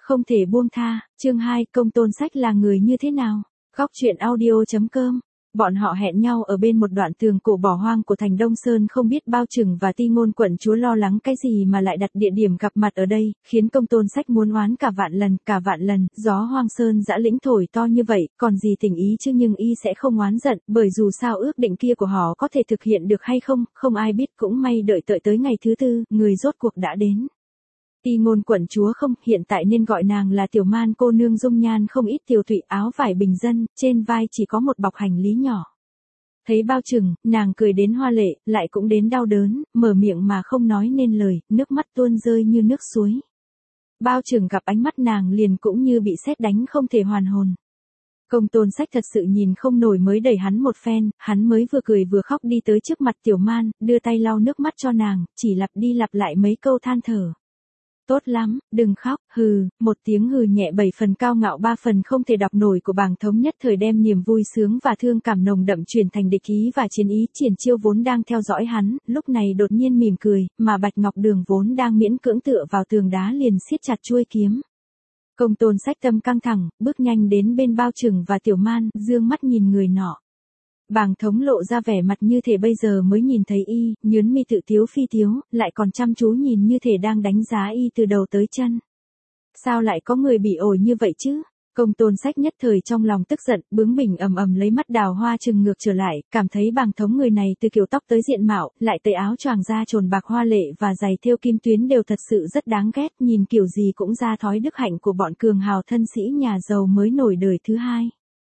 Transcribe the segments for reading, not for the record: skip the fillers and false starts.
Không thể buông tha, chương 2, Công Tôn Sách là người như thế nào? Góc truyện audio.com. Bọn họ hẹn nhau ở bên một đoạn tường cổ bỏ hoang của thành Đông Sơn, không biết Bao Trừng và Ti Ngôn quận chúa lo lắng cái gì mà lại đặt địa điểm gặp mặt ở đây, khiến Công Tôn Sách muốn oán cả vạn lần, gió Hoang Sơn dã lĩnh thổi to như vậy, còn gì tình ý chứ, nhưng y sẽ không oán giận, bởi dù sao ước định kia của họ có thể thực hiện được hay không, không ai biết, cũng may đợi tới ngày thứ tư, người rốt cuộc đã đến. Ti Ngôn quận chúa không, hiện tại nên gọi nàng là Tiểu Man cô nương, dung nhan không ít tiều tụy, áo vải bình dân, trên vai chỉ có một bọc hành lý nhỏ. Thấy Bao Trừng, nàng cười đến hoa lệ, lại cũng đến đau đớn, mở miệng mà không nói nên lời, nước mắt tuôn rơi như nước suối. Bao Trừng gặp ánh mắt nàng liền cũng như bị sét đánh, không thể hoàn hồn. Công Tôn Sách thật sự nhìn không nổi mới đẩy hắn một phen, hắn mới vừa cười vừa khóc đi tới trước mặt Tiểu Man, đưa tay lau nước mắt cho nàng, chỉ lặp đi lặp lại mấy câu than thở. Tốt lắm, đừng khóc, hừ, một tiếng hừ nhẹ 7 phần cao ngạo 3 phần không thể đọc nổi của Bàng Thống nhất thời đem niềm vui sướng và thương cảm nồng đậm chuyển thành địch ý và chiến ý. Triển Chiêu vốn đang theo dõi hắn, lúc này đột nhiên mỉm cười, mà Bạch Ngọc Đường vốn đang miễn cưỡng tựa vào tường đá liền siết chặt chuôi kiếm. Công Tôn Sách tâm căng thẳng, bước nhanh đến bên Bao Trừng và Tiểu Man, dương mắt nhìn người nọ. Bàng Thống lộ ra vẻ mặt như thể bây giờ mới nhìn thấy y, nhướng mi tự tiếu phi tiếu, lại còn chăm chú nhìn như thể đang đánh giá y từ đầu tới chân. Sao lại có người bị ổi như vậy chứ? Công Tôn Sách nhất thời trong lòng tức giận, bướng bỉnh ầm lấy mắt đào hoa trừng ngược trở lại, cảm thấy Bàng Thống người này từ kiểu tóc tới diện mạo, lại tới áo choàng da trồn bạc hoa lệ và giày thêu kim tuyến đều thật sự rất đáng ghét, nhìn kiểu gì cũng ra thói đức hạnh của bọn cường hào thân sĩ nhà giàu mới nổi đời thứ hai.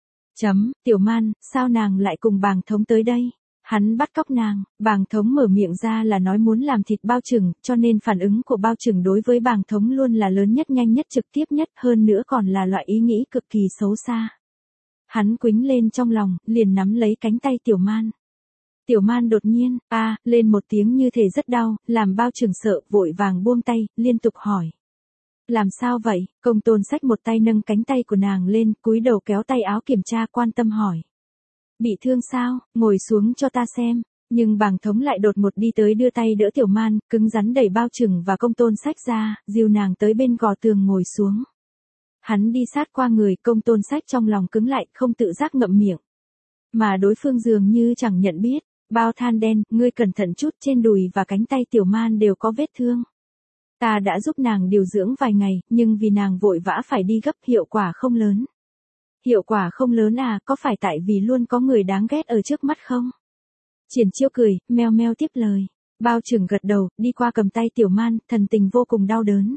Tiểu Man, sao nàng lại cùng Bàng Thống tới đây? Hắn bắt cóc nàng. Bàng Thống mở miệng ra là nói muốn làm thịt Bao Trừng, cho nên phản ứng của Bao Trừng đối với Bàng Thống luôn là lớn nhất, nhanh nhất, trực tiếp nhất, hơn nữa còn là loại ý nghĩ cực kỳ xấu xa. Hắn quĩnh lên trong lòng, liền nắm lấy cánh tay Tiểu Man. Tiểu Man đột nhiên, lên một tiếng như thể rất đau, làm Bao Trừng sợ, vội vàng buông tay, liên tục hỏi. Làm sao vậy? Công Tôn Sách một tay nâng cánh tay của nàng lên, cúi đầu kéo tay áo kiểm tra, quan tâm hỏi. Bị thương sao? Ngồi xuống cho ta xem. Nhưng Bàng Thống lại đột ngột đi tới đưa tay đỡ Tiểu Man, cứng rắn đẩy Bao Trừng và Công Tôn Sách ra, dìu nàng tới bên gò tường ngồi xuống. Hắn đi sát qua người Công Tôn Sách, trong lòng cứng lại, không tự giác ngậm miệng. Mà đối phương dường như chẳng nhận biết. Bao than đen, ngươi cẩn thận chút, trên đùi và cánh tay Tiểu Man đều có vết thương. Ta đã giúp nàng điều dưỡng vài ngày, nhưng vì nàng vội vã phải đi gấp, hiệu quả không lớn. Hiệu quả không lớn à, có phải tại vì luôn có người đáng ghét ở trước mắt không? Triển Chiêu cười, meo meo tiếp lời. Bao Trừng gật đầu, đi qua cầm tay Tiểu Man, thần tình vô cùng đau đớn.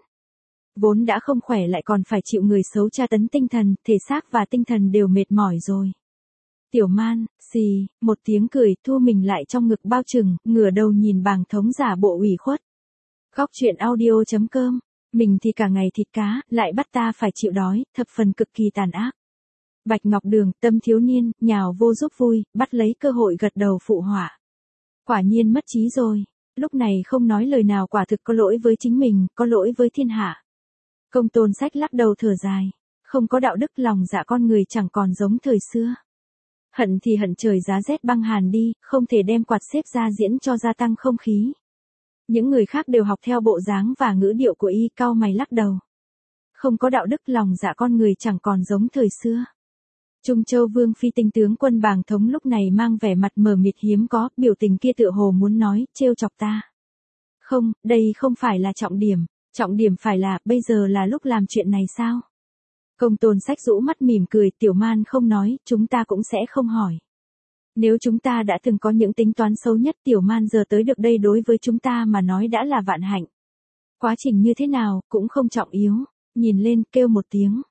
Vốn đã không khỏe lại còn phải chịu người xấu tra tấn tinh thần, thể xác và tinh thần đều mệt mỏi rồi. Tiểu Man, xì, một tiếng cười, thu mình lại trong ngực Bao Trừng, ngửa đầu nhìn Bàng Thống giả bộ ủy khuất. Góc truyện audio.com, mình thì cả ngày thịt cá, lại bắt ta phải chịu đói, thập phần cực kỳ tàn ác. Bạch Ngọc Đường, tâm thiếu niên, nhào vô giúp vui, bắt lấy cơ hội gật đầu phụ họa. Quả nhiên mất trí rồi, lúc này không nói lời nào, quả thực có lỗi với chính mình, có lỗi với thiên hạ. Công Tôn Sách lắc đầu thở dài, không có đạo đức, lòng dạ con người chẳng còn giống thời xưa. Hận thì hận trời giá rét băng hàn đi, không thể đem quạt xếp ra diễn cho gia tăng không khí. Những người khác đều học theo bộ dáng và ngữ điệu của y, cau mày lắc đầu. Không có đạo đức, lòng dạ con người chẳng còn giống thời xưa. Trung Châu Vương phi tinh tướng quân Bàng Thống lúc này mang vẻ mặt mờ mịt hiếm có, biểu tình kia tựa hồ muốn nói, trêu chọc ta. Không, đây không phải là trọng điểm phải là, bây giờ là lúc làm chuyện này sao? Công Tôn Sách rũ mắt mỉm cười, Tiểu Man không nói, chúng ta cũng sẽ không hỏi. Nếu chúng ta đã từng có những tính toán xấu nhất, Tiểu Man giờ tới được đây đối với chúng ta mà nói đã là vạn hạnh. Quá trình như thế nào, cũng không trọng yếu. Nhìn lên, kêu một tiếng.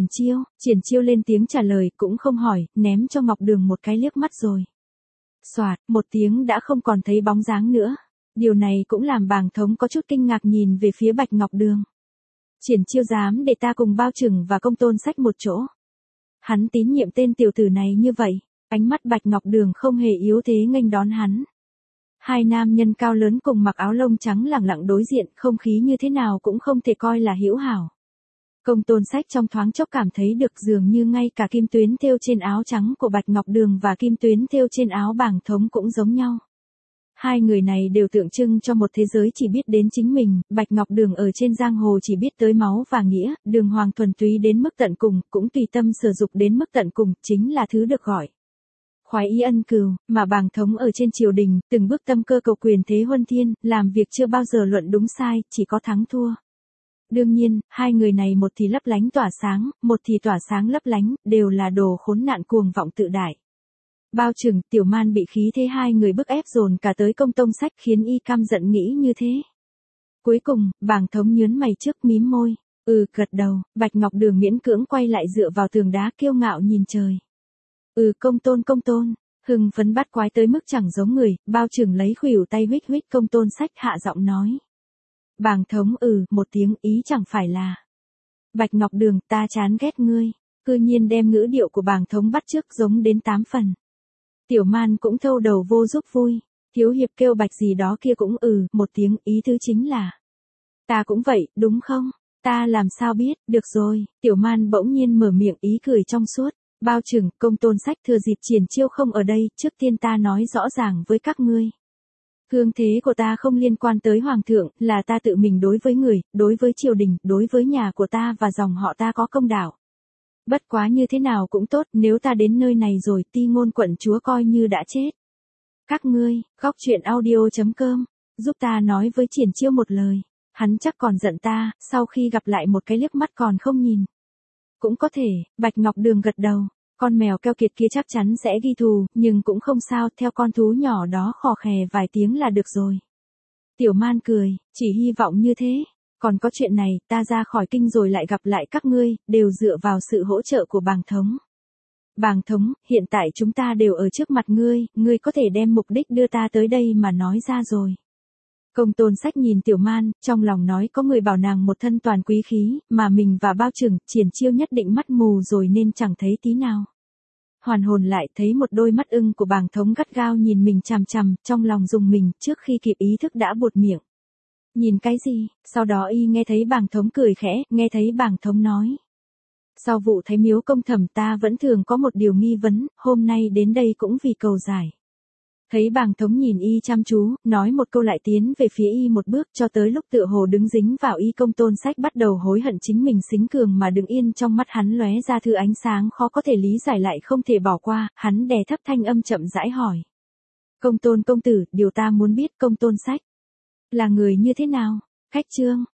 Triển Chiêu lên tiếng trả lời, cũng không hỏi, ném cho Ngọc Đường một cái liếc mắt rồi. Soạt, một tiếng đã không còn thấy bóng dáng nữa. Điều này cũng làm Bàng Thống có chút kinh ngạc nhìn về phía Bạch Ngọc Đường. Triển Chiêu dám để ta cùng Bao Trừng và Công Tôn Sách một chỗ. Hắn tín nhiệm tên tiểu tử này như vậy. Ánh mắt Bạch Ngọc Đường không hề yếu thế nghênh đón hắn. Hai nam nhân cao lớn cùng mặc áo lông trắng lẳng lặng đối diện, không khí như thế nào cũng không thể coi là hữu hảo. Công Tôn Sách trong thoáng chốc cảm thấy được dường như ngay cả kim tuyến thêu trên áo trắng của Bạch Ngọc Đường và kim tuyến thêu trên áo Bàng Thống cũng giống nhau. Hai người này đều tượng trưng cho một thế giới chỉ biết đến chính mình, Bạch Ngọc Đường ở trên giang hồ chỉ biết tới máu và nghĩa, Đường Hoàng thuần túy đến mức tận cùng, cũng tùy tâm sử dụng đến mức tận cùng, chính là thứ được gọi khoái ý ân cừu, mà Bàng Thống ở trên triều đình, từng bước tâm cơ cầu quyền thế huân thiên, làm việc chưa bao giờ luận đúng sai, chỉ có thắng thua. Đương nhiên, hai người này một thì lấp lánh tỏa sáng, một thì tỏa sáng lấp lánh, đều là đồ khốn nạn cuồng vọng tự đại. Bao Trừng, Tiểu Man bị khí thế hai người bức ép dồn cả tới Công Tôn Sách khiến y căm giận nghĩ như thế. Cuối cùng, Bàng Thống nhớn mày trước mím môi, gật đầu, Bạch Ngọc Đường miễn cưỡng quay lại dựa vào tường đá kiêu ngạo nhìn trời. Công tôn, hưng phấn bắt quái tới mức chẳng giống người, Bao Trừng lấy khuỷu tay huých huých Công Tôn Sách hạ giọng nói. Bàng Thống một tiếng ý chẳng phải là. Bạch Ngọc Đường, ta chán ghét ngươi, cư nhiên đem ngữ điệu của Bàng Thống bắt chước giống đến 8 phần. Tiểu Man cũng thâu đầu vô giúp vui, thiếu hiệp kêu Bạch gì đó kia cũng một tiếng ý thứ chính là. Ta cũng vậy, đúng không? Ta làm sao biết, được rồi, Tiểu Man bỗng nhiên mở miệng ý cười trong suốt. Bao Trừng, Công Tôn Sách thừa dịp Triển Chiêu không ở đây, trước tiên ta nói rõ ràng với các ngươi. Hương thế của ta không liên quan tới Hoàng thượng, là ta tự mình đối với người, đối với triều đình, đối với nhà của ta và dòng họ ta có công đạo. Bất quá như thế nào cũng tốt, nếu ta đến nơi này rồi, Ti Ngôn quận chúa coi như đã chết. Các ngươi, góc truyện audio.com, giúp ta nói với Triển Chiêu một lời. Hắn chắc còn giận ta, sau khi gặp lại một cái liếc mắt còn không nhìn. Cũng có thể, Bạch Ngọc Đường gật đầu. Con mèo keo kiệt kia chắc chắn sẽ ghi thù, nhưng cũng không sao, theo con thú nhỏ đó khò khè vài tiếng là được rồi. Tiểu Man cười, chỉ hy vọng như thế. Còn có chuyện này, ta ra khỏi kinh rồi lại gặp lại các ngươi, đều dựa vào sự hỗ trợ của Bàng Thống. Bàng Thống, hiện tại chúng ta đều ở trước mặt ngươi, ngươi có thể đem mục đích đưa ta tới đây mà nói ra rồi. Công Tôn Sách nhìn Tiểu Man, trong lòng nói có người bảo nàng một thân toàn quý khí, mà mình và Bao Trừng, Triển Chiêu nhất định mắt mù rồi nên chẳng thấy tí nào. Hoàn hồn lại thấy một đôi mắt ưng của Bàng Thống gắt gao nhìn mình chằm chằm, trong lòng rùng mình, trước khi kịp ý thức đã buột miệng. Nhìn cái gì? Sau đó y nghe thấy Bàng Thống cười khẽ, nghe thấy Bàng Thống nói. Sau vụ Thái Miếu Công Thẩm ta vẫn thường có một điều nghi vấn, hôm nay đến đây cũng vì cầu giải. Thấy Bàng Thống nhìn y chăm chú, nói một câu lại tiến về phía y một bước, cho tới lúc tựa hồ đứng dính vào y. Công Tôn Sách bắt đầu hối hận chính mình xính cường mà đứng yên, trong mắt hắn lóe ra thứ ánh sáng khó có thể lý giải lại không thể bỏ qua, hắn đè thấp thanh âm chậm rãi hỏi. Công Tôn công tử, điều ta muốn biết Công Tôn Sách là người như thế nào? Khách trương,